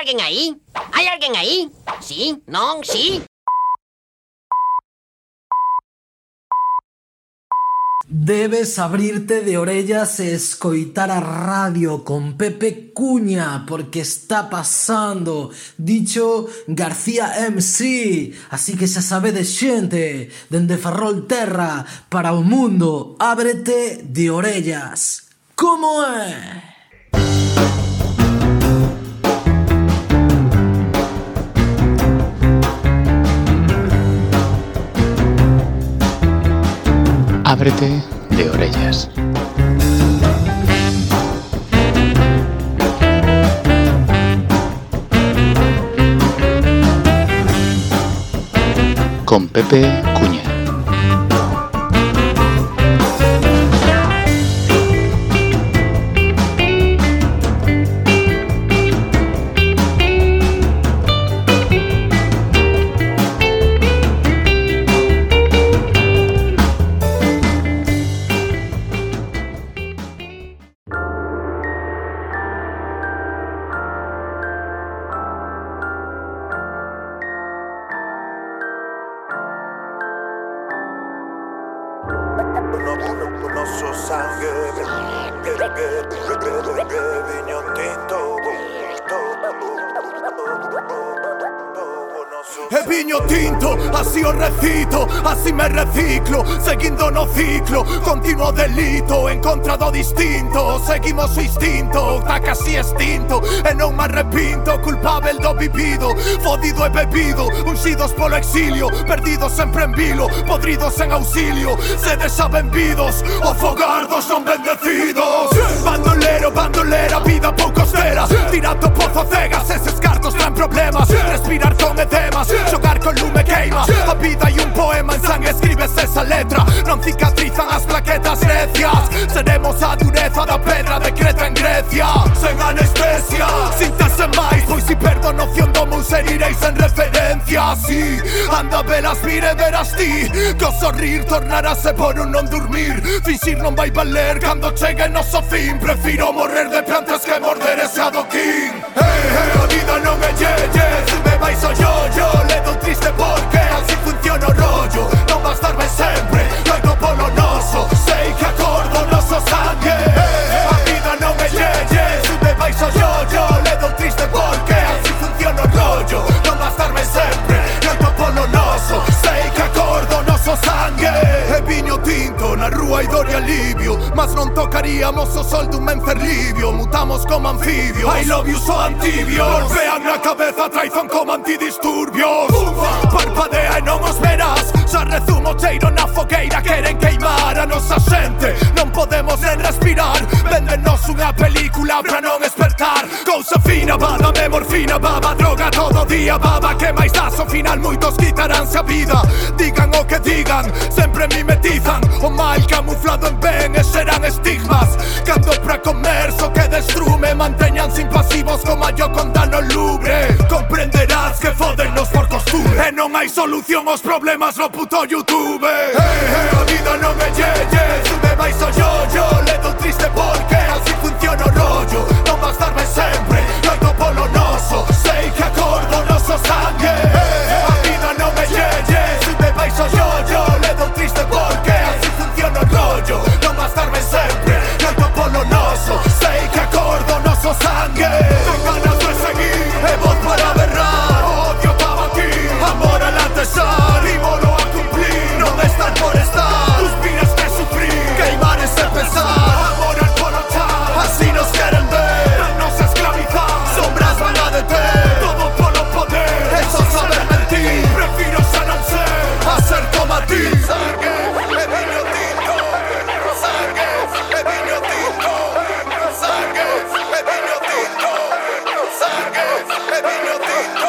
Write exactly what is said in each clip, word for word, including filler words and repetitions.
alguén aí? Hai alguén aí? Sí? Non? Sí? Debes abrirte de orellas e escoitar a radio con Pepe Cuña, porque está pasando Dicho García M C. Así que xa sabedes, xente, dende Ferrol Terra para o mundo, ábrete de orellas. Como é? Ábrete de orellas. Con Pepe Cuña. E viño tinto, así o recito, así me reciclo, seguindo no ciclo, continuo delito, en contra do distinto, seguimos o instinto, tá casi extinto, e non me arrepinto, culpável do vivido, fodido e bebido, unxidos polo exilio, perdidos sempre en vilo, podridos en auxilio, sedes xa benvidos, o fogardos non bendecidos. Bandolero, bandolera, vida pouco austera, tirando pozo cegas, eses cartos traen problemas, respirar con edemas, xogar con lume queima, a vida e un poema en sangue escribes esa letra, non cicatrizan as plaquetas grecias, seremos a dureza da pedra de Creta en Grecia, sen anestesia, síntese máis, pois si perdo noción do meu ser ireis en referencia, si, anda velas mire verás ti, co sorrir tornarase por un non dormir, finxir non vai valer cando chegue noso fin, prefiro morrer de pé antes que morder ese adoquín. Hey, hey, a vida non é ye, ye, se me vais o yo, yo, le dou triste porque así funciona o rollo, non bastarme sempre, loito polo noso, sei que acordo o noso sangue. A vida non é ye, ye, se me vais o yo, yo, le dou triste porque así funciona o rollo, non bastarme sempre, loito polo noso, sei que acordo o noso sangue. E viño tinto, na rúa hai dor e alivio, mas non tocaríamos o sol dun mencerlivio, mutamos como anfibio, I love you so antibio, golpean na cabeza traizón como antidisturbios. Parpadea e non os verás, xa rezumo cheiro na fogueira, queren queimar a nosa xente, non podemos nen respirar, véndenos unha película pra non espertar, cousa fina, va, dame morfina, baba, droga todo día, baba, que máis das, ao final moitos quitaránse a vida, digan o que digan, sempre mimetizan, o mal camuflado en ben e serán estigmas, cando pra comer so que destrume, manteñanse impasivos como yo con dano lubre, comprenderás que fodennos por costumbre, e non hai solución aos problemas no puto YouTube. Hey, hey, a vida non é ye, ye, se me vais o yo, yo, le dou triste porque así funciona o rollo, non bastarme sempre, loito polo noso, sei que acordo o noso sangue. Hey, a vida non é ye, ye, se me vais o yo, yo, le dou triste porque así funciona o rollo, non bastarme sempre, loito polo noso, sei que acordo o noso sangue. Ten ganas de seguir, e voz para berrar, odio para batir, amor al atesar, y molo a cumplir, non estar por estar, tus vidas que sufrir, queimar ese pesar, amor al polochar, así nos quieren ver, nos esclavizar, sombras van a deter, todo por no poder, eso saber mentir, prefiro xa non ser, a ser como a ti. Sangue, e viño tinto, sangue, e viño tinto, sangue, e viño tinto, sangue, e viño tinto.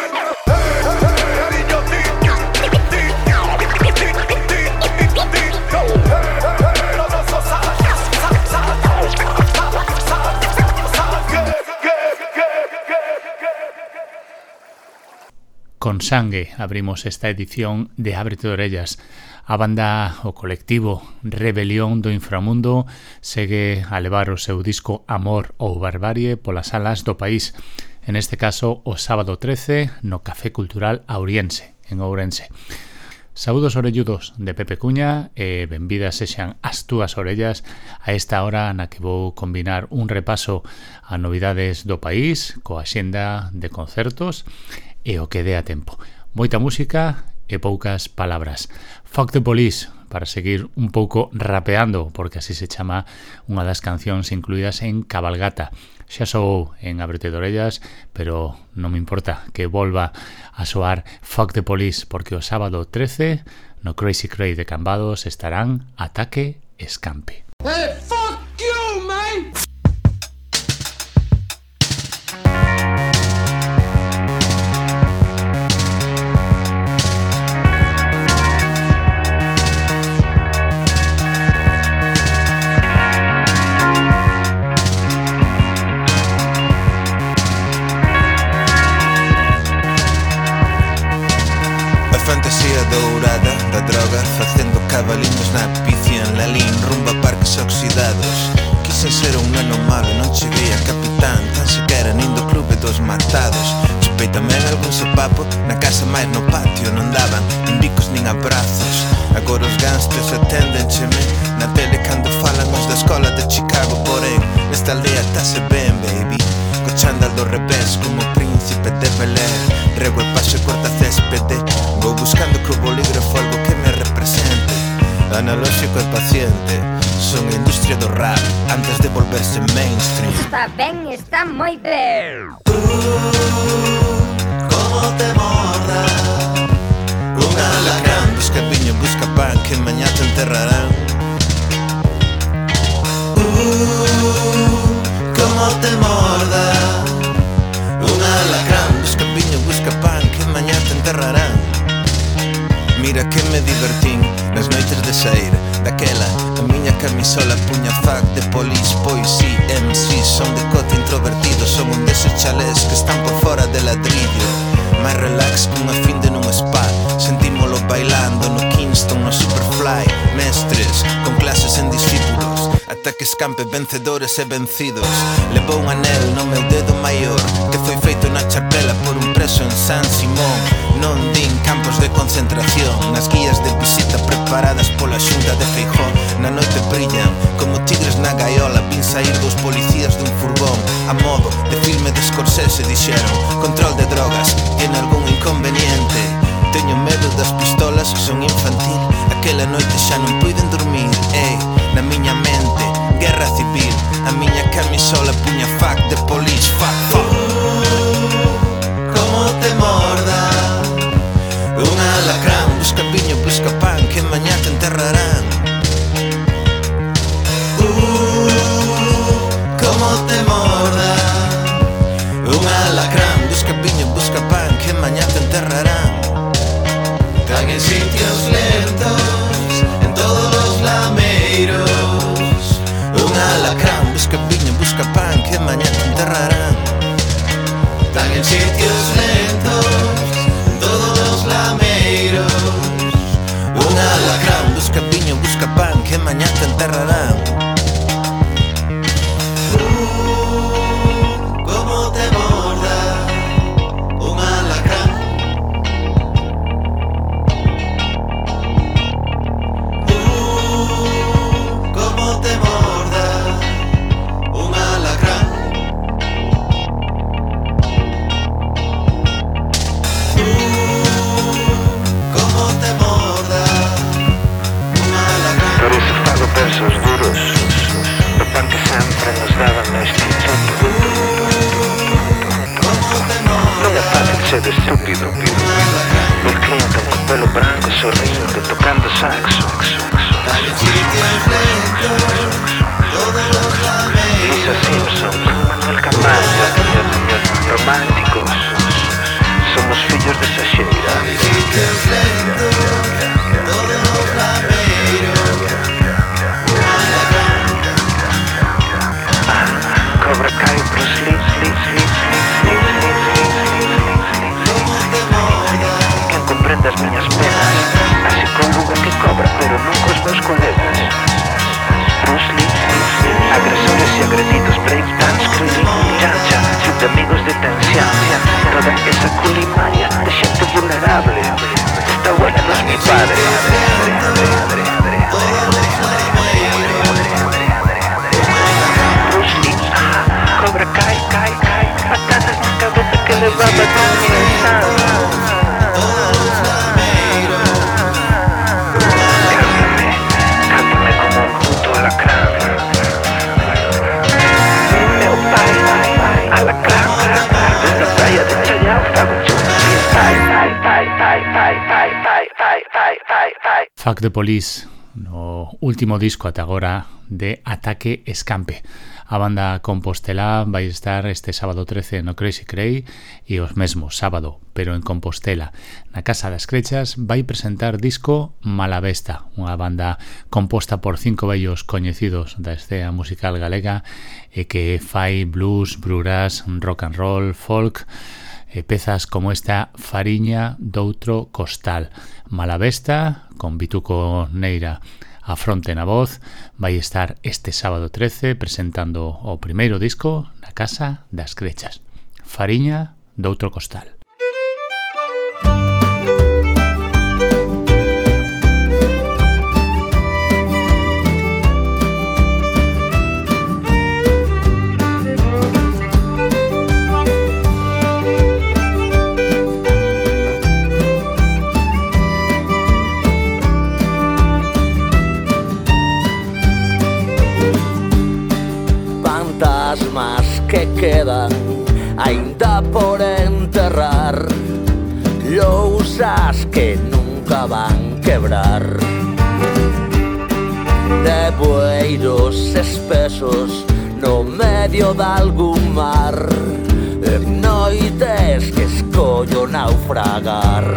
Con sangue abrimos esta edición de Ábrete de Orellas. A banda, o colectivo Rebelión do Inframundo segue a levar o seu disco Amor ou Barbarie polas salas do país. en este caso o sábado trece no Café Cultural Auriense, en Ourense. Saúdos orelludos de Pepe Cuña e benvidas sexan as túas orellas a esta hora na que vou combinar un repaso a novidades do país coa axenda de concertos e o que dé a tempo. Moita música e poucas palabras. Fuck the Police, para seguir un pouco rapeando, porque así se chama unha das cancións incluídas en Cabalgata. Xa soou en Ábrete de Orellas, pero non me importa que volva a soar Fuck the Police, porque o sábado trece no Crazy Cray de Cambados estarán Ataque Escampe. Hey, fuck you, man! Dourada da droga, facendo cabaliños na picia en Lalín, rumbo a parques oxidados. Quixen ser un neno malo, non cheguei a capitán, tan sequera nin do clube dos matados. Despeitame en algún sopapo, na casa máis no patio non daban nin bicos nin abrazos. Agora os gánsteos aténdencheme na tele cando falan os da escola de Chicago. Porén, nesta aldea estase ben, baby, co chándal do revés como príncipe de Belén. Rego e paso e corta céspede, vou buscando co bolígrafo algo que me represente. Analóxico e paciente, son a industria do rap antes de volverse mainstream. Está ben, está moi ben. Uh, como te morda un alacrán, busca piño, busca pan, que mañá te enterrarán. Uh, como te morda un alacrán, busca piño, busca pan, que mañá te enterrarán. Mira que me divertín nas noites de sair daquela, a miña camisola puña Fuck the Police, pois si, M C, son de cote introvertido, son un deses chalés que están por fora de ladrillo. Mais relax cunha fin de nun spa, sentímolo bailando no Kingston, no Superfly. Mestres con clases en discípulos, Ataque Escampe, vencedores e vencidos. Levou un anel no meu dedo maior, que foi feito na chapela por un preso en San Simón. Non din campos de concentración, nas guías de visita preparadas pola xunta de Feijóo. Na noite brillan como tigres na gaiola, vin sair dos policías dun furgón. A modo de filme de Scorsese dixeron: control de drogas, tiene algún inconveniente. Teño medo das pistolas, son infantil, aquela noite xa non puiden dormir. Ei, na miña mente, guerra civil, a miña camisola puña Fuck the Police, fuck, fuck. Uh, como te morda un alacrán, busca piño, busca pan, que mañá te enterrarán. Uh, como te morda un alacrán, busca piño, busca pan, que mañá te enterrarán. Están en sitios lentos, en todos los lameiros. Un alacrán, busca piño, busca pan, que mañá te enterrarán. Están en sitios lentos, en todos los lameiros. Un alacrán, busca piño, busca pan, que mañá te enterrarán. Uh, como te morda un alacrán. Uh, como te morda un alacrán. Por iso fago versos duros, o pan que sempre nos daban neste mundo. Non é fácil ser estúpido, el Clinton con pelo branco sorrindo, tocando saxo. Lisa Simpson, Manuel Camacho, románticos, somos fillos de esa xeira. Cobra Kai, Bruce Lee, Lee, Lee, Lee, Quen comprende as miñas penas, así con luga que cobra, pero non cos meus colegas. Bruce Lee, Lee, Lee. agresores y agredidos, breakdance, cruising, chancha, sin de amigos de tensión, toda esa culimaña de gente vulnerable. Esta buena no es mi padre. Bruce Lee, ah, Cobra Kai, Kai, Kai, patadas en cabeza que le va a matar mi Fuck the Police, no último disco ata agora de Ataque Escampe. A banda Compostela vai estar este sábado trece no Crazy Cray e os mesmos sábado, pero en Compostela, na Casa das Crechas, vai presentar disco Malavesta, unha banda composta por cinco vellos coñecidos da escena musical galega e que fai blues, bluegrass, rock and roll, folk e pezas como esta Fariña doutro costal. Malavesta, con Vituco Neira a fronte na voz, vai estar este sábado trece presentando o primeiro disco na Casa das Crechas. Fariña doutro costal. Que quedan ainda por enterrar, lousas que nunca van quebrar, nevoeiros espesos no medio de algún mar, en noites que escollo naufragar.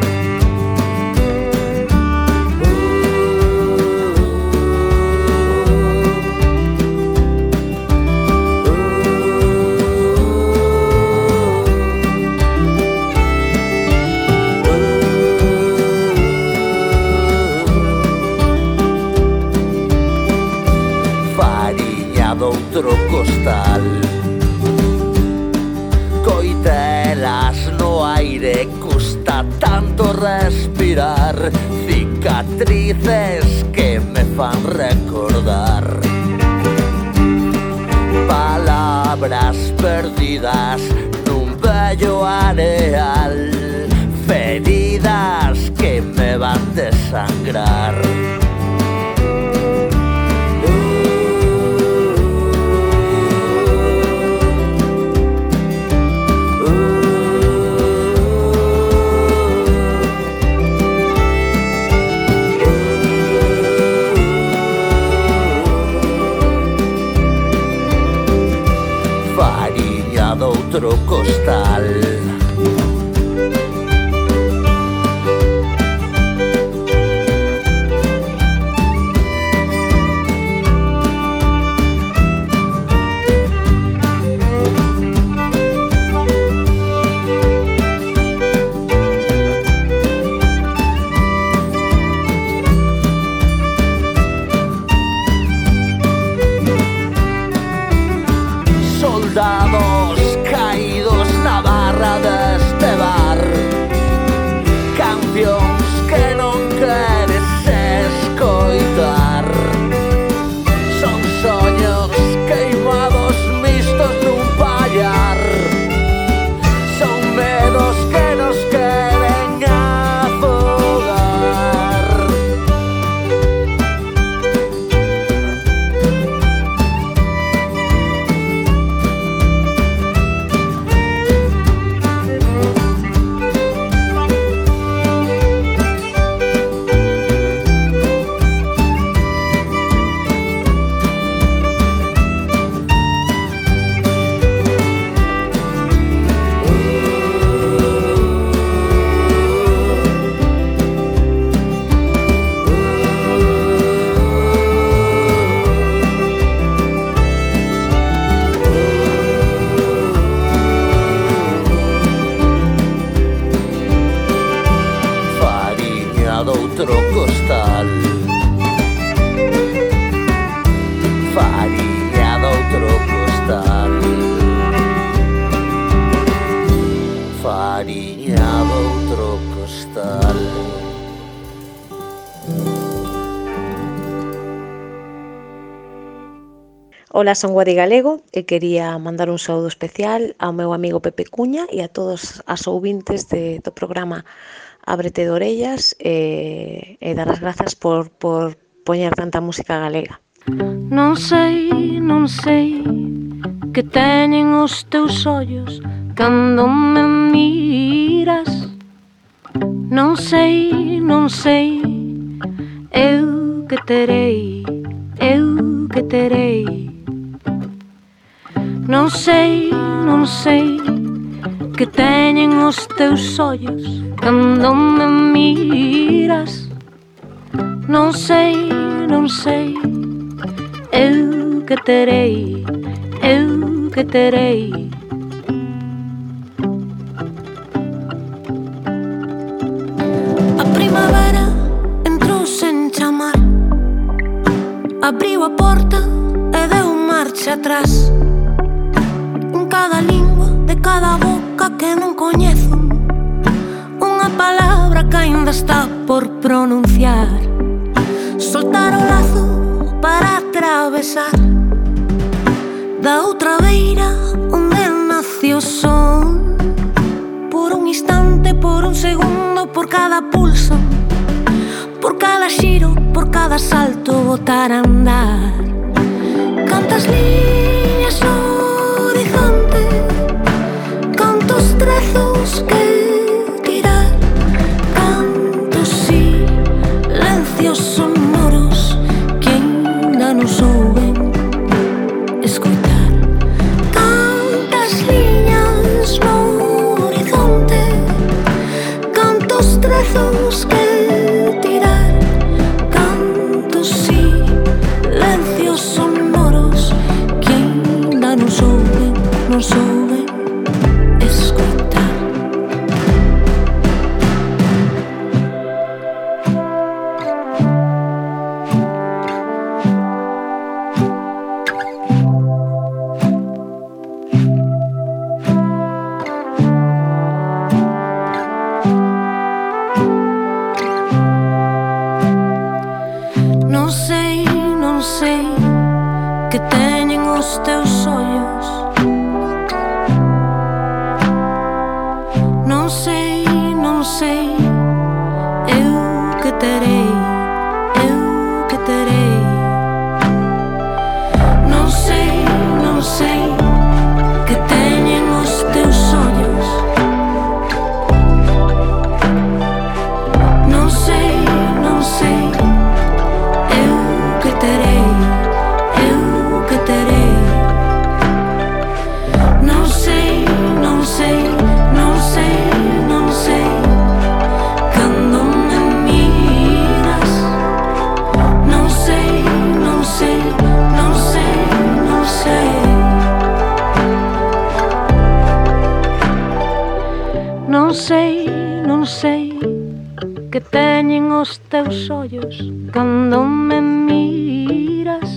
Doutro costal, coitelas no aire, custa tanto respirar, cicatrices que me fan recordar, palabras perdidas nun bello areal, feridas que me van desangrar. Doutro costal. Soldados caídos na barra deste fariña doutro costal. Ola, son Guadi Galego e quería mandar un saúdo especial ao meu amigo Pepe Cuña e a todos as ouvintes de, do programa Ábrete de Orellas e, e dar as grazas por, por poñer tanta música galega. Non sei, non sei que teñen os teus ollos cando me miras. Non sei, non sei, eu que terei, eu que terei. Non sei, non sei que teñen os teus ollos cando me miras. Non sei, non sei, eu que terei, eu que terei. A primavera entrou sen chamar, abriu a porta e deu marcha atrás. En cada lingua de cada boca que non coñezo, unha palabra que aínda está por pronunciar. Soltar o lazo para atravesar da outra beira onde nació o son. Por un instante, por un segundo, por cada pulso, por cada xiro, por cada salto, botar a andar. Cantas liñas no horizonte, cantos trezos que tirar, cantos silencios sonoros que ainda non souben escoitar. Cantas liñas no horizonte, cantos trezos que tirar, cantos silencios sonoros que ainda non souben, non souben escoitar. Non sei, non sei que teñen os teus ollos. Non sei, non sei, eu que terei, eu que terei. Non sei, non sei que teñen os teus ollos. Non sei, non sei, eu que terei, eu que terei. Non sei, non sei, non sei, non sei, cando me miras. Non sei, non sei, non sei, non sei. Non sei, non sei que teñen os teus ollos cando me miras.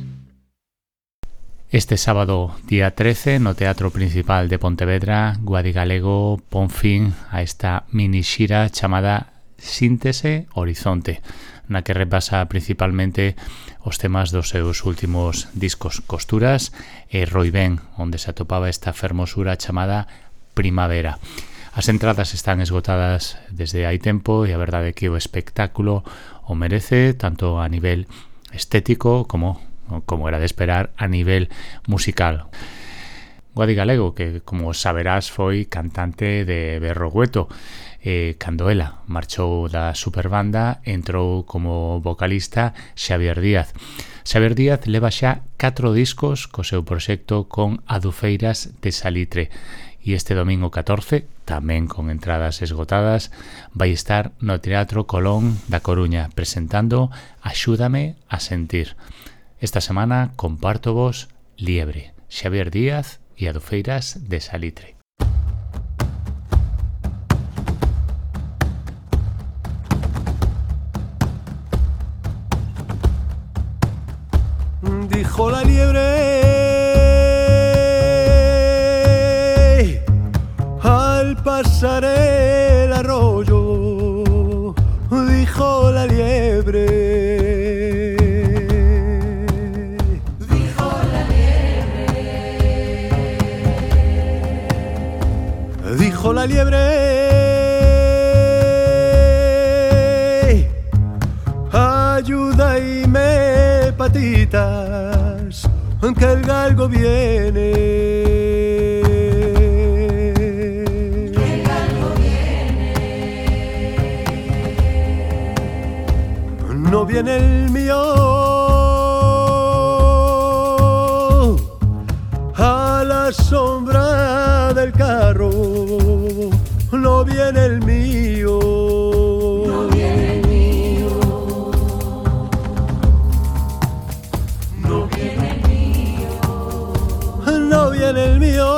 Este sábado, día trece, no Teatro Principal de Pontevedra, Guadi Galego pon fin a esta mini xira chamada Síntese Horizonte, na que repasa principalmente os temas dos seus últimos discos Costuras e Roibén, onde se atopaba esta fermosura chamada Primavera. As entradas están esgotadas desde hai tempo e a verdade é que o espectáculo o merece tanto a nivel estético como, como era de esperar, a nivel musical. Guadi Galego, que como saberás foi cantante de Berrogueto, e cando ela marchou da Superbanda entrou como vocalista Xavier Díaz. Xavier Díaz leva xa catro discos co seu proxecto con Adufeiras de Salitre. E este domingo catorce, tamén con entradas esgotadas, vai estar no Teatro Colón da Coruña presentando Axúdame a sentir. Esta semana comparto vos Liebre, Xavier Díaz e Adufeiras de Salitre. Dijo la liebre al pasaré el arroyo, dijo la liebre. Dijo la liebre. Dijo la liebre. Ayúdame, patitas, que el galgo viene. Que el galgo viene. No viene el mío, a la sombra del carro. No viene el mío. No viene el mío. No viene el mío. No viene el mío,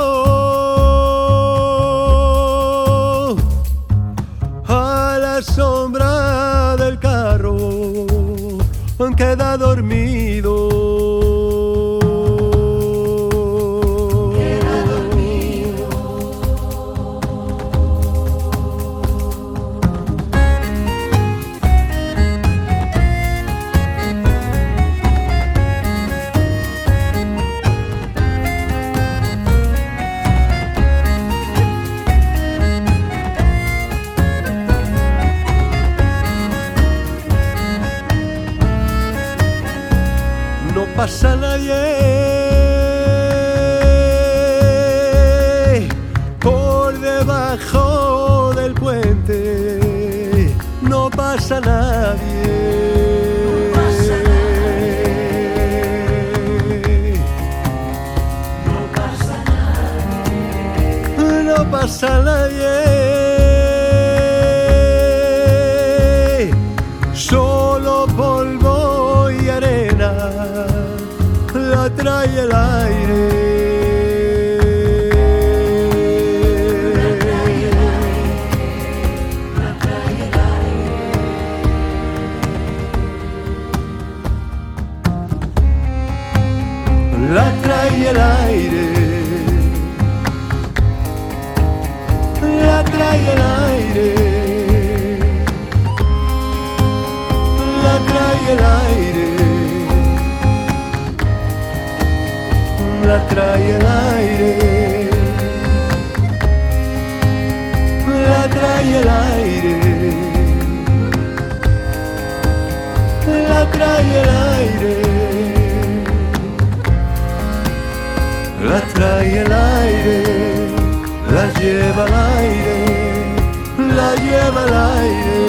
a la sombra del carro queda dormido. Queda dormido. No pasa nadie por debajo del puente. No pasa nadie. No pasa nadie. No pasa nadie. No pasa nadie. Solo polvo y arena la trae el aire. La trae el aire. La trae el aire. La trae el aire. La trae el aire. La trae el aire. La trae el aire. La trae el aire. La trae el aire. La lleva al aire. La lleva al aire.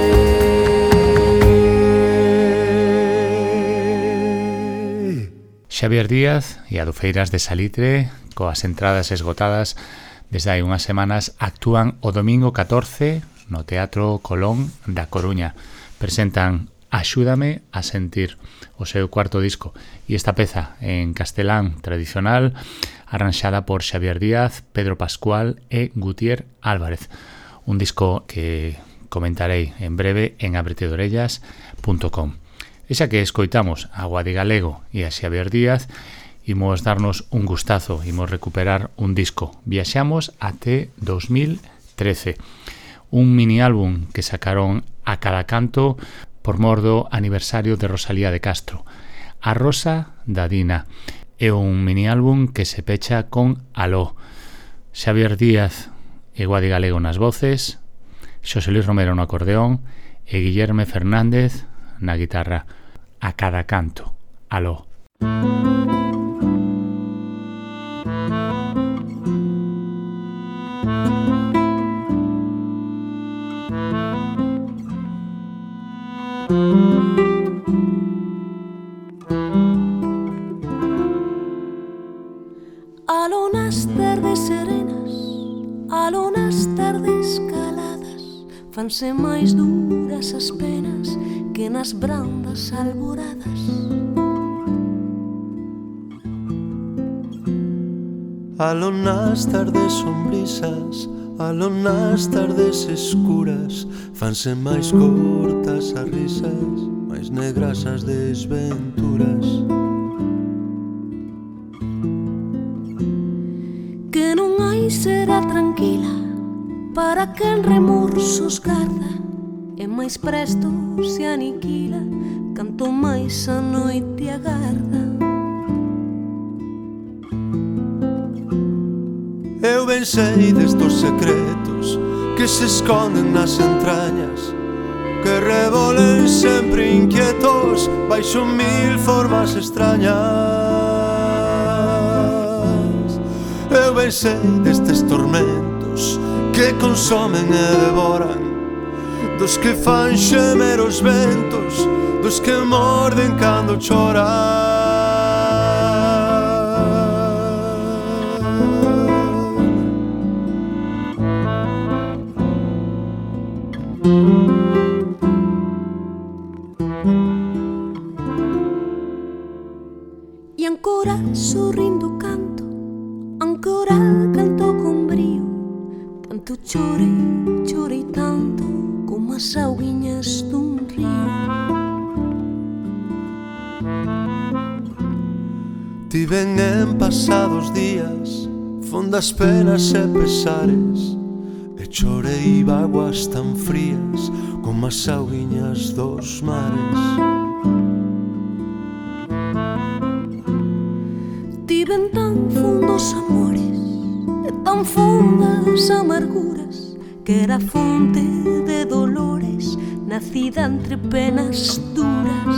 Xavier Díaz e Adufeiras de Salitre, coas entradas esgotadas desde hai unhas semanas, actúan o domingo catorce no Teatro Colón da Coruña. Presentan Axúdame a sentir, o seu cuarto disco, e esta peza en castelán tradicional arranxada por Xavier Díaz, Pedro Pascual e Gutier Álvarez. Un disco que comentarei en breve en abrete de orellas punto com. E xa que escoitamos a Guadi Galego e a Xavier Díaz, imos darnos un gustazo, imos recuperar un disco. Viaxamos até dos mil trece, un mini álbum que sacaron a cada canto por mor do aniversario de Rosalía de Castro. A Rosa da Dina é un mini álbum que se pecha con Aló. Xavier Díaz e Guadi Galego nas voces, Xosé Luis Romero no acordeón e Guillerme Fernández na guitarra. A cada canto, Aló. Aló nas tardes serenas, aló nas tardes caladas, fanse máis duras as penas que nas brandas alboradas. Aló nas tardes sombrisas, aló nas tardes escuras, fanse máis cortas as risas, máis negras as desventuras. Que non hai será tranquila, para quen remorsos garda e máis presto se aniquila canto máis a noite agarda. Eu ben sei destos secretos que se esconden nas entrañas, que revolen sempre inquietos baixo mil formas extrañas. Eu ben sei destes tormentos que consomen e devoran, dos que fan xemer os ventos, dos que morden cando choran. E ancora sorrindo canto, ancora canto con brío, tanto chorei, chorei tanto como as auguiñas dun río. Tiven en pasados días fondas penas e pesares, e chorei vaguas tan frías como as auguiñas dos mares. Tiven tan fundos amores e tan fundas amarguras, que era fonte de dolores nacida entre penas duras.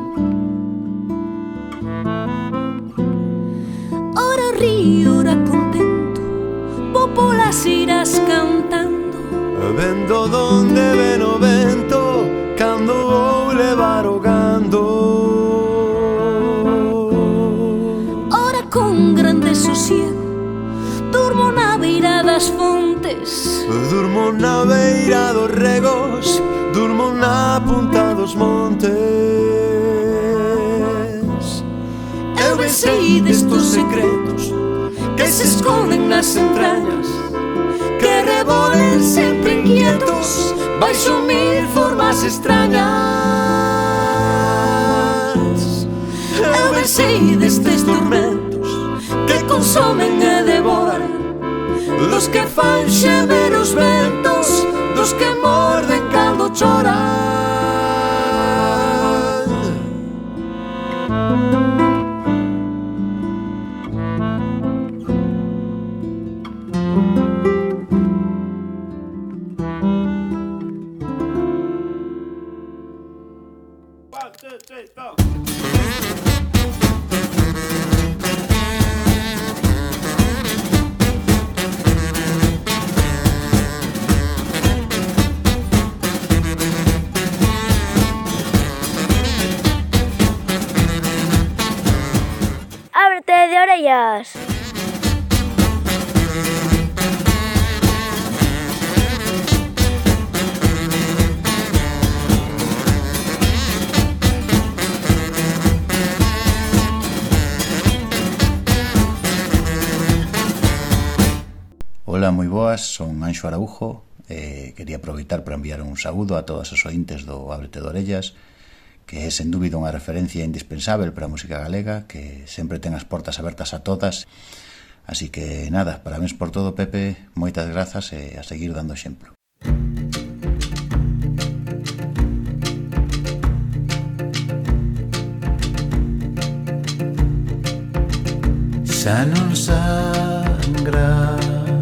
Ora río, ora contento, vou polas iras cantando, e vendo donde ven o vento cando vou levar o gando. Con grande sosiego durmo na beira das fontes, durmo na beira dos regos, durmo na punta dos montes. Eu ben sei destos secretos que se esconden nas entrañas, que revolen sempre inquietos baixo mil formas extrañas. Eu ben sei destes tormentos que consomen e devoran, dos que fan xemer os ventos, dos que morden cando choran. One, two, three, four. ¡Ábrete de orellas! Ola, moi boas, son Anxo Araujo e quería aproveitar para enviar un saúdo a todas as ointes do Ábrete de Orellas, que é sen dúbida unha referencia indispensável para a música galega, que sempre ten as portas abertas a todas. Así que nada, parabéns por todo, Pepe, moitas grazas e a seguir dando exemplo. Xa non sangra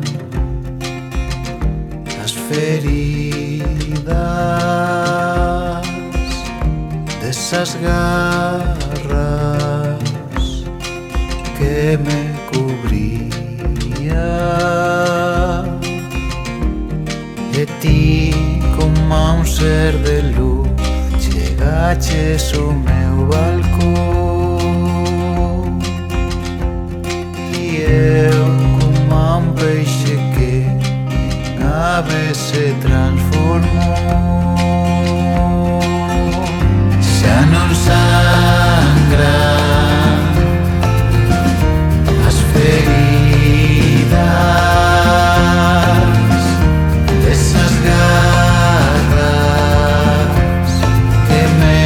as feridas desas garras que me cubría, e ti como un ser de luz chegaches o meu balcón, e eu como un peixe que en ave se transformou. Xa non sangra as feridas desas garras que me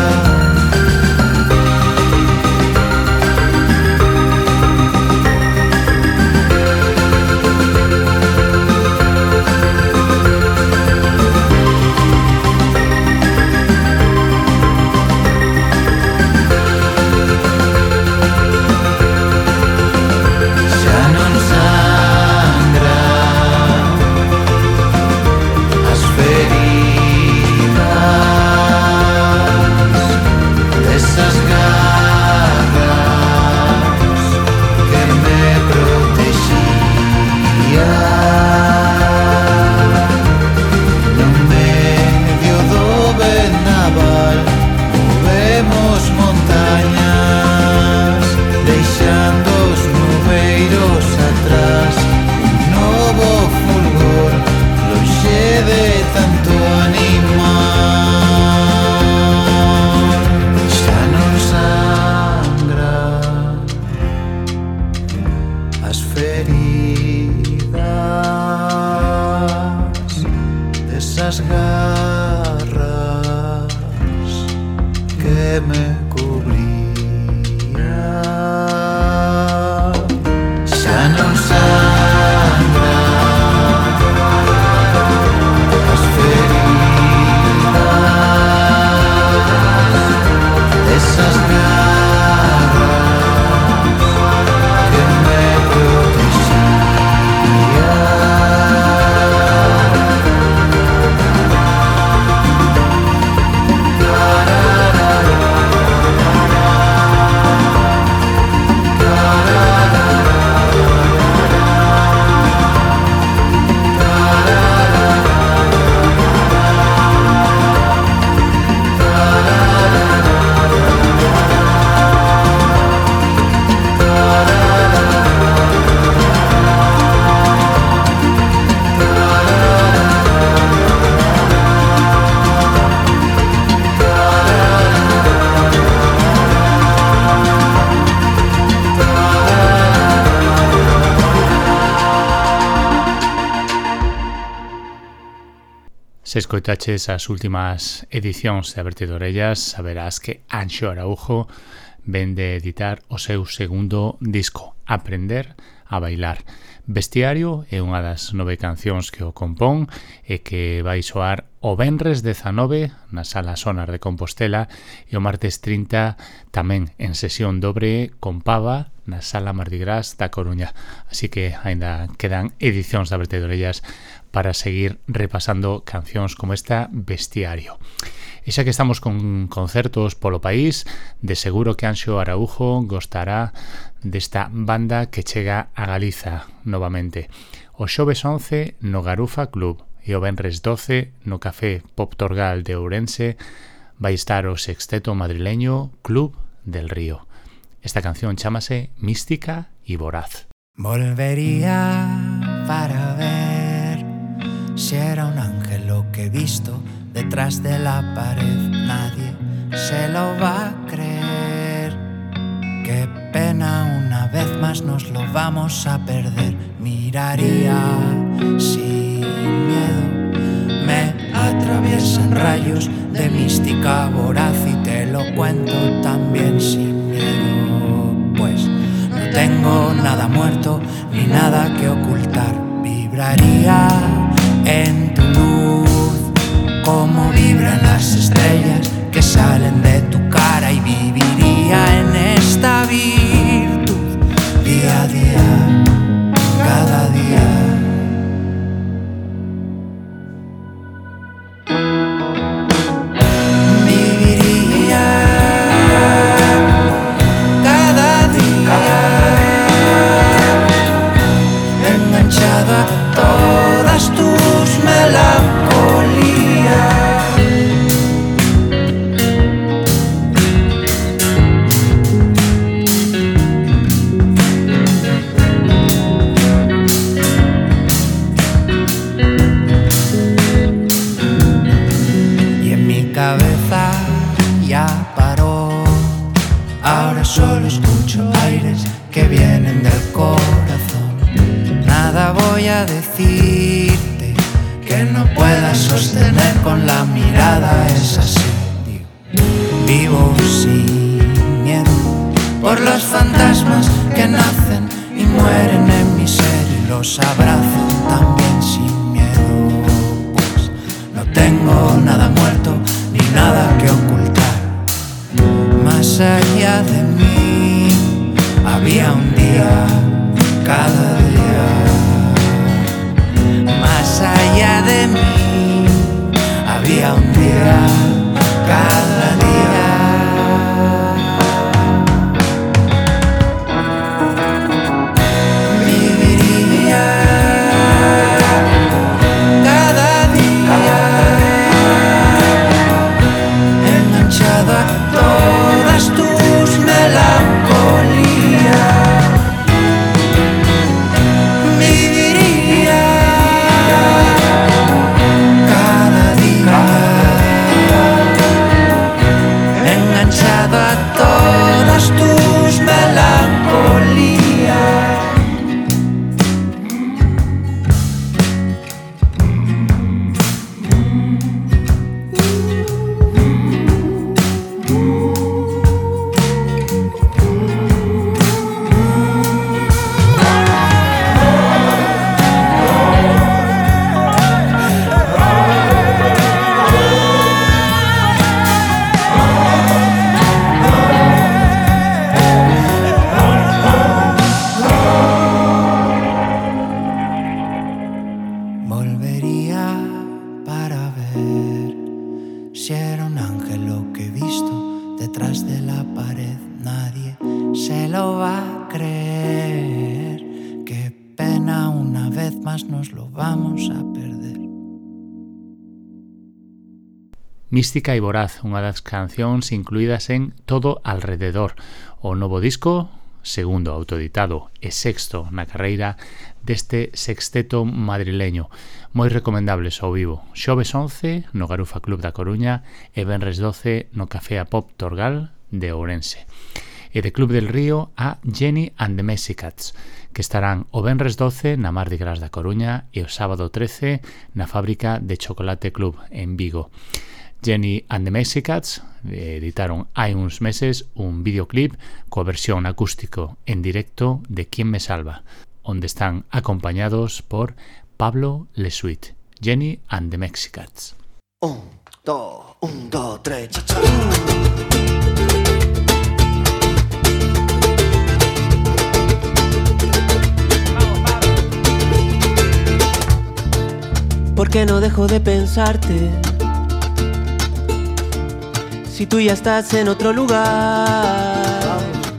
protegían. las feridas de esas garras que me cubrían. Xa non sangra as feridas de esas garras que me Se escoitaches as últimas edicións de Abrete de Orellas, saberás que Anxo Araújo ven de editar o seu segundo disco, Aprender a Bailar. Bestiario é unha das nove cancións que o compón e que vai soar o venres dezanove na Sala Sonar de Compostela e o martes trinta tamén en sesión dobre con Pava na Sala Mardi Gras da Coruña. Así que aínda quedan edicións de Abrete de Orellas para seguir repasando cancións como esta, Bestiario. E xa que estamos con concertos polo país, de seguro que Anxo Araújo gostará desta banda que chega a Galiza novamente. O xoves once no Garufa Club e o venres doce no Café Pop Torgal de Ourense vai estar o sexteto madrileño Club del Río. Esta canción chámase Mística y Voraz. Volvería para ver si era un ángel lo que he visto detrás de la pared. Nadie se lo va a creer. Qué pena, una vez más nos lo vamos a perder. Miraría sin miedo, me atraviesan rayos de mística voraz y te lo cuento también sin miedo. Pues no tengo nada muerto ni nada que ocultar. Vibraría en tu luz como vibran las estrellas que salen de tu cara y viviría en esta virtud día a día, cada día. Todas tus melancolías y en mi cabeza ya paró. Ahora solo escucho aires que vienen del corazón. Nada voy a decirte que no puedas sostener con la mirada, es así. Vivo sin miedo por los fantasmas que nacen y mueren en mi ser y los abrazo también sin miedo. Pues no tengo nada muerto ni nada que ocultar. Más allá de mí había un día, cada día. Más allá de mí había un día, cada día. Viviría más nos lo vamos a perder. Mística e voraz, unha das cancións incluídas en Todo alrededor, o novo disco, segundo autoeditado e sexto na carreira deste sexteto madrileño. Moi recomendables ao vivo. Xoves once no Garufa Club da Coruña e venres doce no Café a Pop Torgal de Ourense. E de Club del Río a Jenny and the Mexicats, que estarán o venres doce na Mardi Gras da Coruña e o sábado trece na Fábrica de Chocolate Club en Vigo. Jenny and the Mexicats editaron hai uns meses un videoclip coa versión acústico en directo de Quien me salva, onde están acompañados por Pablo Lesuit. Jenny and the Mexicats. Un, dos, un, dos, tres, cha, cha. Porque no dejo de pensarte si tú ya estás en otro lugar.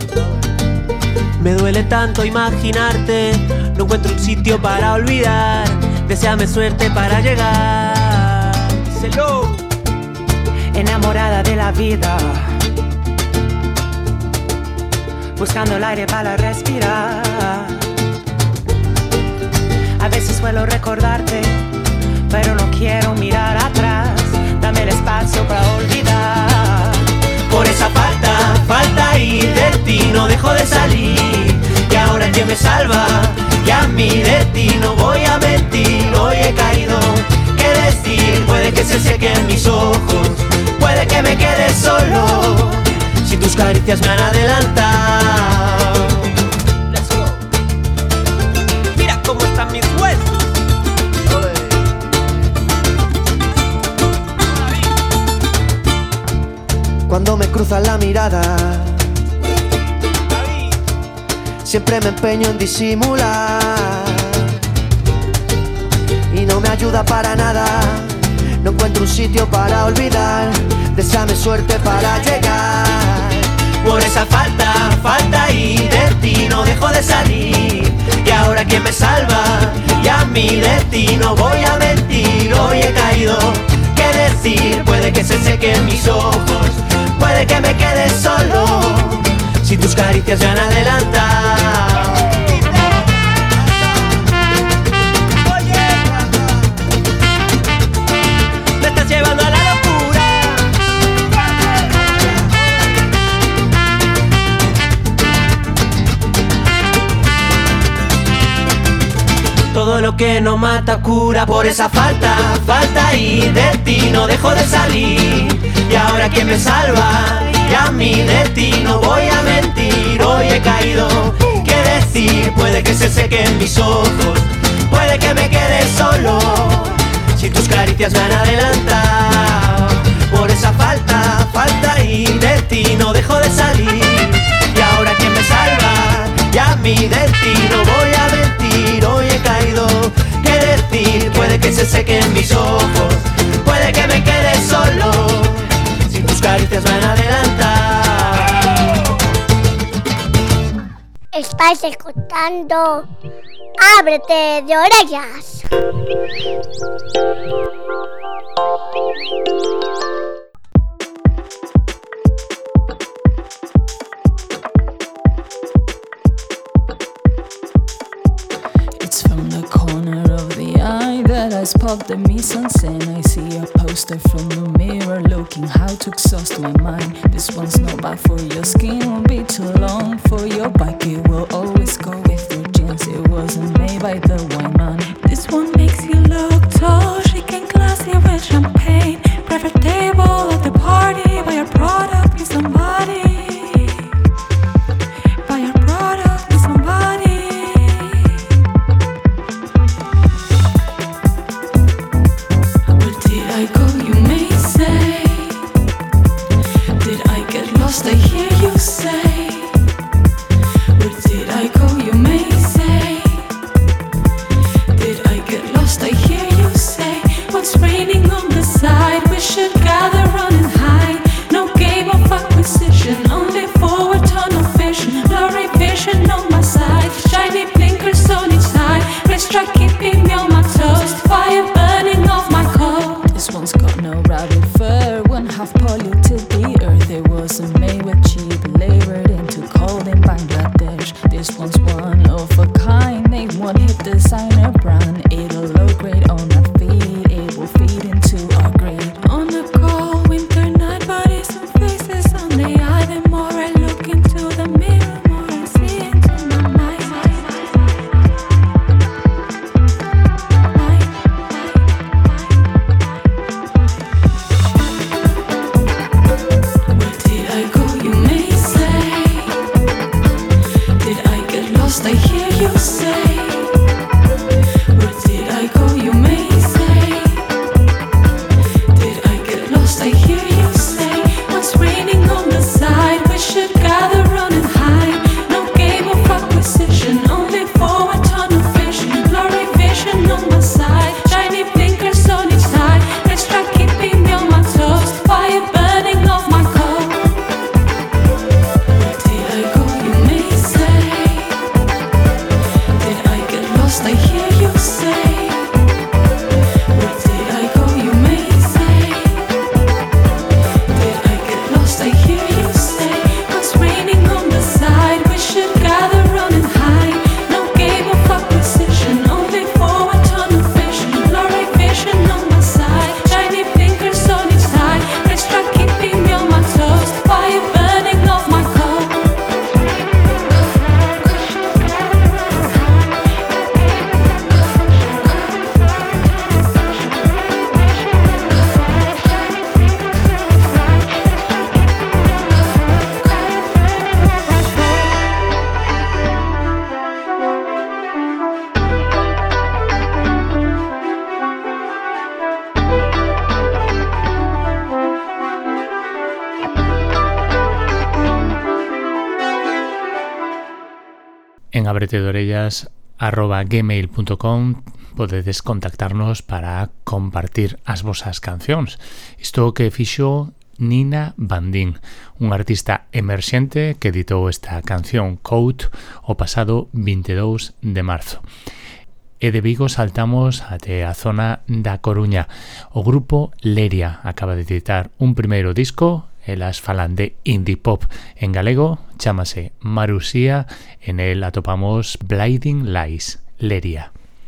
Me duele tanto imaginarte, no encuentro un sitio para olvidar. Deséame suerte para llegar. Díselo. Enamorada de la vida, buscando el aire para respirar. A veces suelo recordarte, pero no quiero mirar atrás. Dame el espacio para olvidar. Por esa falta, falta y de ti no dejo de salir. Y ahora quien me salva, y a mí de ti no voy a mentir. Hoy he caído, qué decir, puede que se sequen mis ojos, puede que me quede solo, si tus caricias me han adelantado. Let's go. Mira cómo están mis huesos. Cuando me cruzan la mirada, siempre me empeño en disimular y no me ayuda para nada. No encuentro un sitio para olvidar. Deséame suerte para llegar. Por esa falta, falta y de ti no dejo de salir. Y ahora quien me salva, y a mí de ti no voy a mentir. Hoy he caído, qué decir, puede que se sequen mis ojos, puede que me quede solo, si tus caricias me han adelantado. Oye, me estás llevando a la locura. Todo lo que no mata cura. Por esa falta, falta y de ti no dejo de salir. Y ahora quien me salva, y a mí de ti no voy a mentir. Hoy he caído, qué decir, puede que se sequen mis ojos, puede que me quede solo, si tus caricias me han adelantado. Por esa falta, falta y de ti no dejo de salir. Y ahora quien me salva, y a mí de ti no voy a mentir. Hoy he caído, qué decir, puede que se sequen mis ojos, puede que me quede solo, tus caricias van a adelantar. Estáis escuchando Ábrete de Orejas. It's from the corner of the eye that I spot the mise-en-scène. I see a poster from the mirror looking how to exhaust my mind. This one's not bad for your skin, won't be too long for your bike. It will always go with your jeans. It wasn't made by the wine man. This one makes you look tall, chic and classy with champagne. Private table at the party, buy a product with somebody. Buy a product with somebody. I go, you may say. Did I get lost? I hear you say. Where did I go? You may say. designer brand. It'll look great on our feet, it will feed into our grade. On a cold winter night, bodies and faces on the eye. The more I look into the mirror, more I see into my mind. Where did I go, you may say? Did I get lost? I hear you say. Where did I go, you may say? Did I get lost? I hear you say. What's raining on the side? We should gather round and hide. No game of acquisition, only forward tunnel vision. Blurry vision on my side, shiny blinkers on each side. Extra keeping me on my toes, fire burning off my coat. Where did I go, you may say? Did I get lost? I hear you say. Where did I go, you may say? Did I get lost? I hear you say. What's raining on the side? We should gather round and hide. No game of acquisition, only forward tunnel vision. Blurry vision on my side, shiny blinkers on each side. Extra keeping me on my toes, fire burning off my coat. En abretedorellas arroba gmail punto com podedes contactarnos para compartir as vosas cancións. Isto que fixo Nina Bandín, un artista emerxente que editou esta canción Code o pasado vinte e dous de marzo. E de Vigo saltamos até a zona da Coruña. O grupo Leria acaba de editar un primeiro disco. Elas falan de indie pop en galego, chámase Marusía, en el atopamos Blinding Lights, Leria.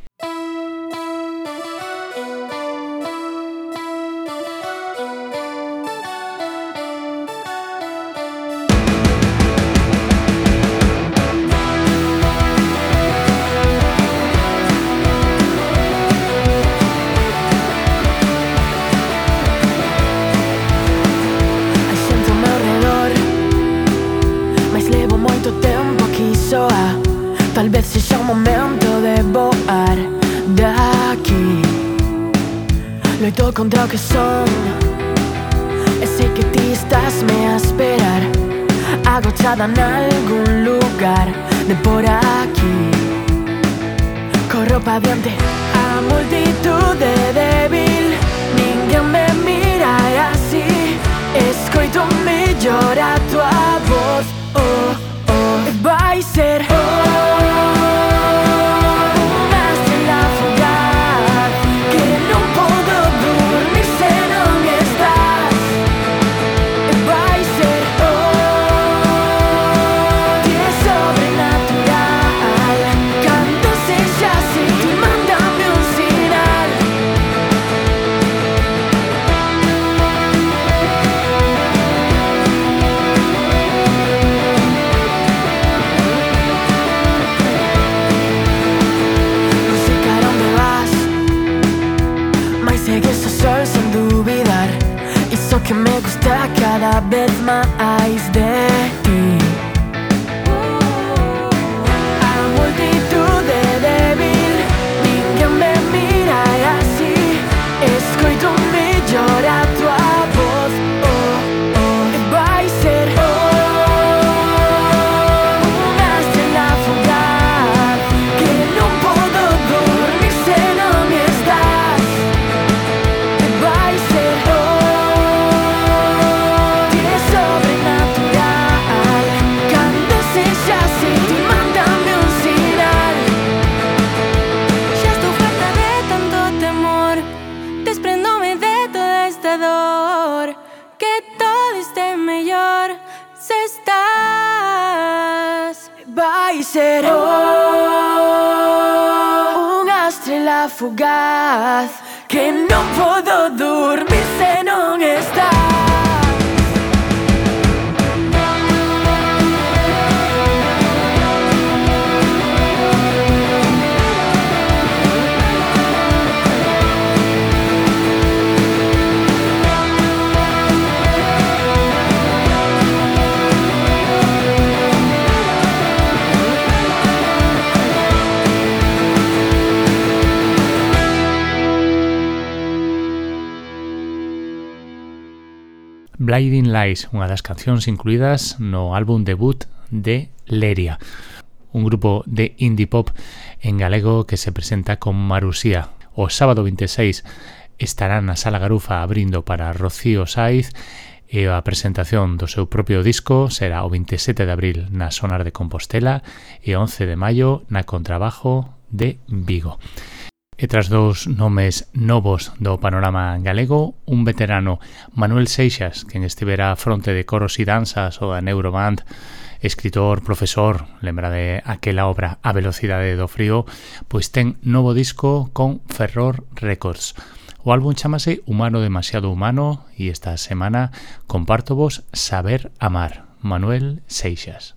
Tal vez sexa un momento de voar daqui. Loito contra o que son e sei que ti estásme a esperar, agochada nalgún lugar de por aquí. Corro pa diante, a multitude débil, ninguén me mira e así escoito mellor a tua voz. Oh, oh, vai ser oh. Que me gusta cada vez máis de ti. A multitude débil, ninguén me mira e así escoito mellor a tua voz. Oh, oh, e vai ser oh, unha estrela fugaz que non podo dormir se non me estás. E vai ser oh, vai ser oh, estrela fugaz que non podo dormir se non está. Blinding Lights, unha das cancións incluídas no álbum debut de Leria, un grupo de indie pop en galego que se presenta con Marusía. O sábado vinte e seis estará na Sala Garufa abrindo para Rocío Saiz e a presentación do seu propio disco será o vinte e sete de abril na Sonar de Compostela e once de maio na Contrabajo de Vigo. E tras dous nomes novos do panorama galego, un veterano, Manuel Seixas, quen estivera a fronte de Coros e Danzas ou da Neuroband, escritor, profesor, lembra de aquela obra A Velocidade do Frío, pois ten novo disco con Ferror Records. O álbum chamase Humano demasiado humano e esta semana comparto vos Saber Amar, Manuel Seixas.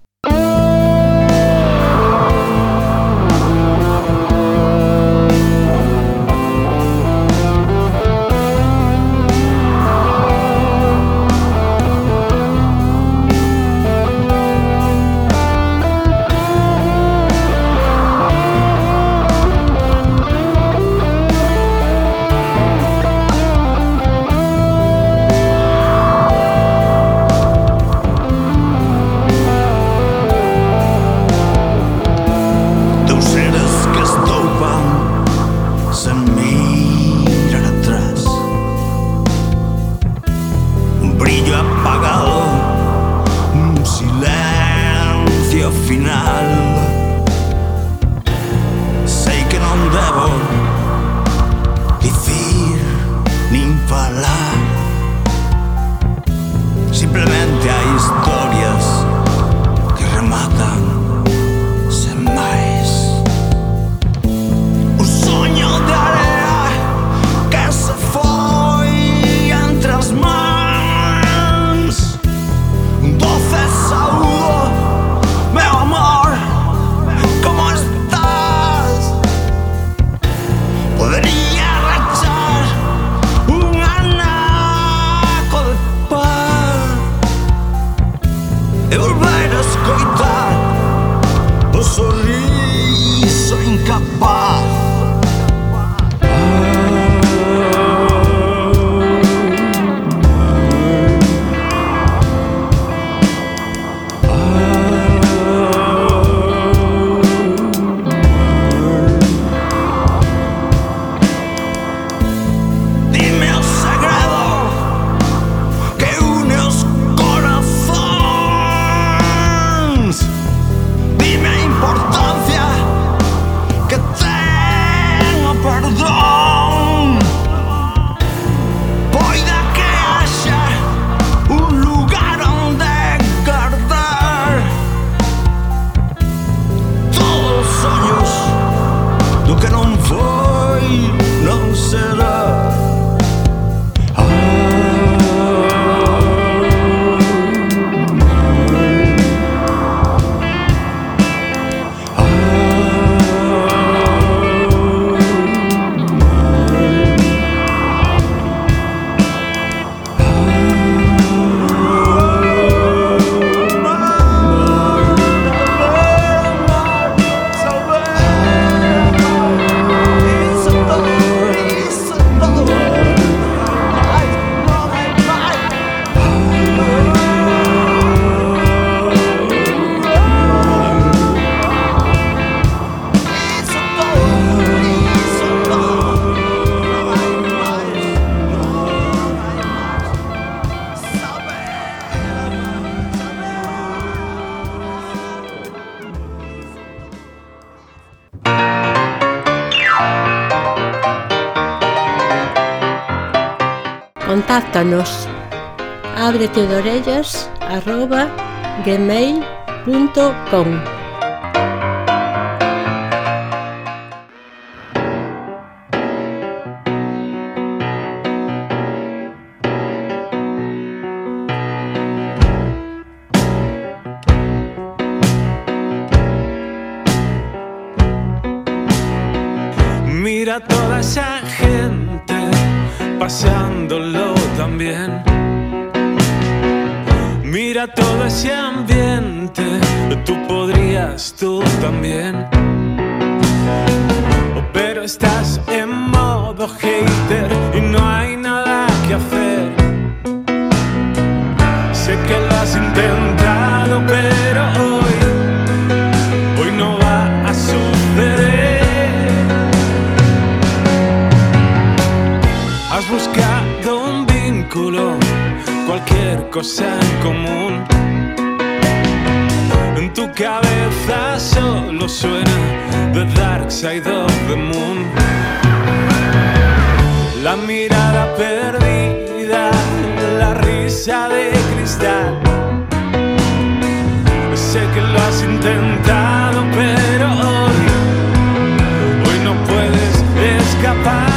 Contáctanos ábrete de orellas arroba gmail punto com. Mira toda esa gente pasándolo tan bien. Mira todo ese ambiente, tú podrías, tú también. Pero estás en modo hater y no hay nada que hacer. Sé que lo has intentado, pero hoy, hoy no va a suceder. Has buscado un vínculo, cualquier cosa en común. En tu cabeza solo suena The Dark Side of the Moon. La mirada perdida, la risa de cristal. Sé que lo has intentado, pero hoy, hoy no puedes escapar.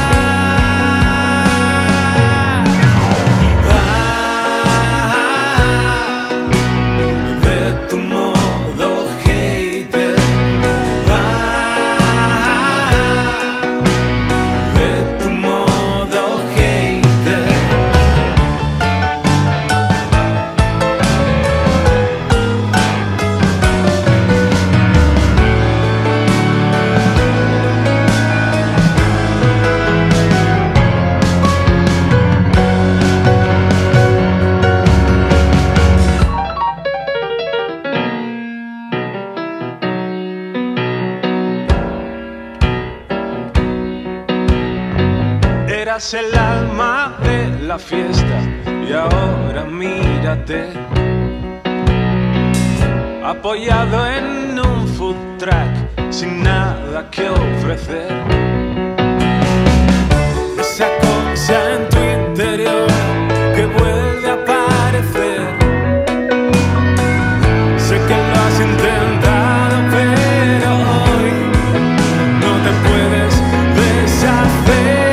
Eras el alma de la fiesta y ahora mírate, apoyado en un food truck sin nada que ofrecer. Esa cosa en tu interior que vuelve a aparecer. Sé que lo has intentado, pero hoy no te puedes deshacer.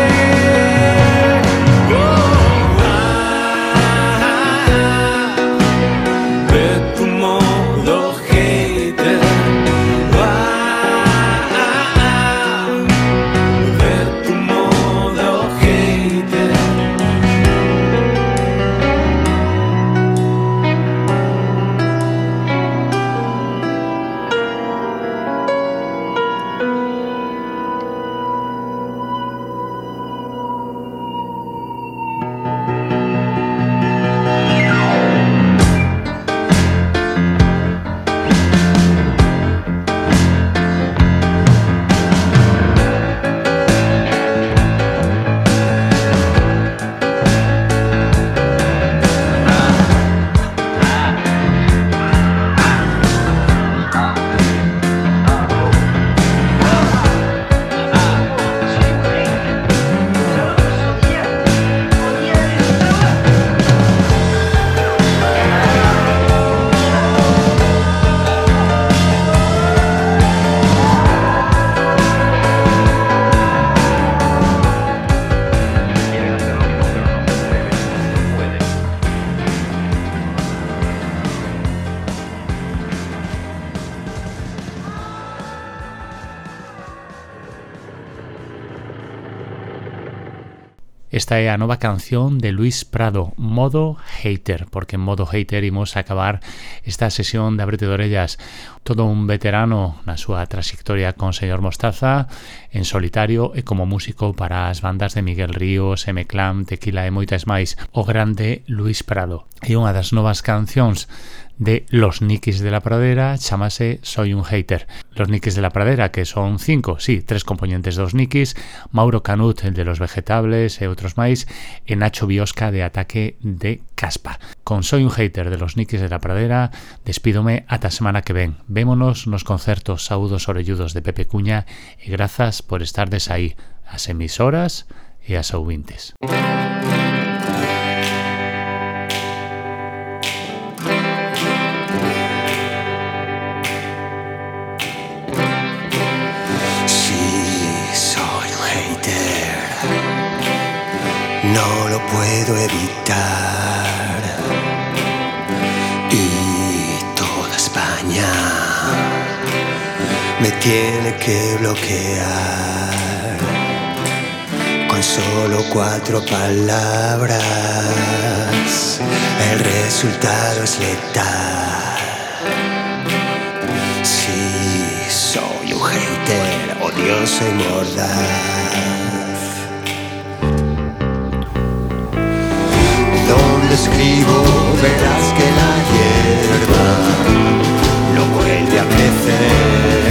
Esta é a nova canción de Luis Prado, Modo Hater, porque en Modo Hater imos a acabar esta sesión de Abrete de Orellas. Todo un veterano na súa trayectoria con Señor Mostaza, en solitario e como músico para as bandas de Miguel Ríos, M-Clan, Tequila e moitas máis. O grande Luis Prado. E unha das novas cancións de Los Nikis de la Pradera chamase Soy un Hater. Los Nikis de la Pradera, que son cinco, sí, tres componentes dos Nikis, Mauro Canut, el de Los Vegetables e outros máis, e Nacho Biosca de Ataque de Caspa. Con Soy un Hater de Los Nikis de la Pradera despídome ata semana que ven. Vémonos nos concertos Saúdos Orelludos de Pepe Cuña e grazas por estardes aí, as emisoras e as ouvintes. No lo puedo evitar y toda España me tiene que bloquear. con solo cuatro palabras. El resultado es letal. Sí, soy un hater odioso y mordaz. Donde escribo verás que la hierba lo vuelve a crecer.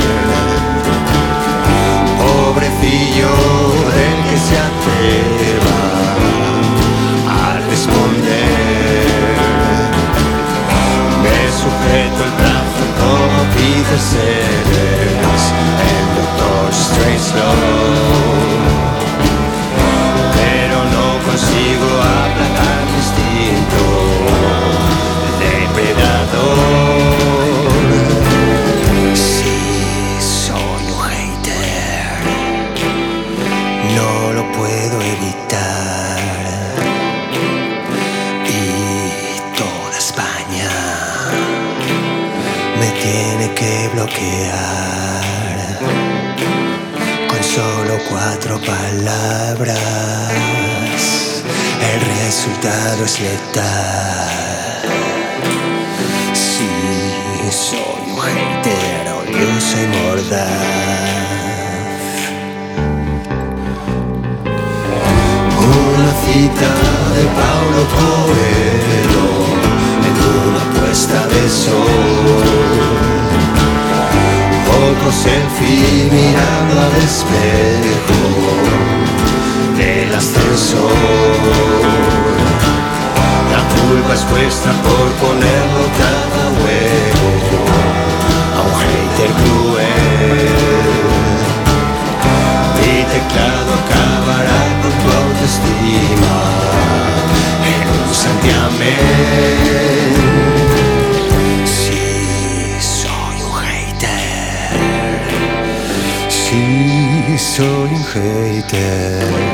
Pobrecillo del que se atreva a responder. Me sujeto el brazo como Peter Sellers, el doctor Strangelove, pero no consigo aplacar mi instinto depredador. Sí, soy un hater, no lo puedo evitar. Y toda España me tiene que bloquear con solo cuatro palabras. El resultado es letal. Sí, soy un hater odioso y mordaz. Una cita de Paulo Coelho en una puesta de sol. Otro selfie mirando al espejo del ascensor. La culpa es vuestra por ponerlo tan a huevo a un hater cruel. Mi teclado acabará con tu autoestima en un santiamén. Sí, soy un hater. Sí, soy un hater.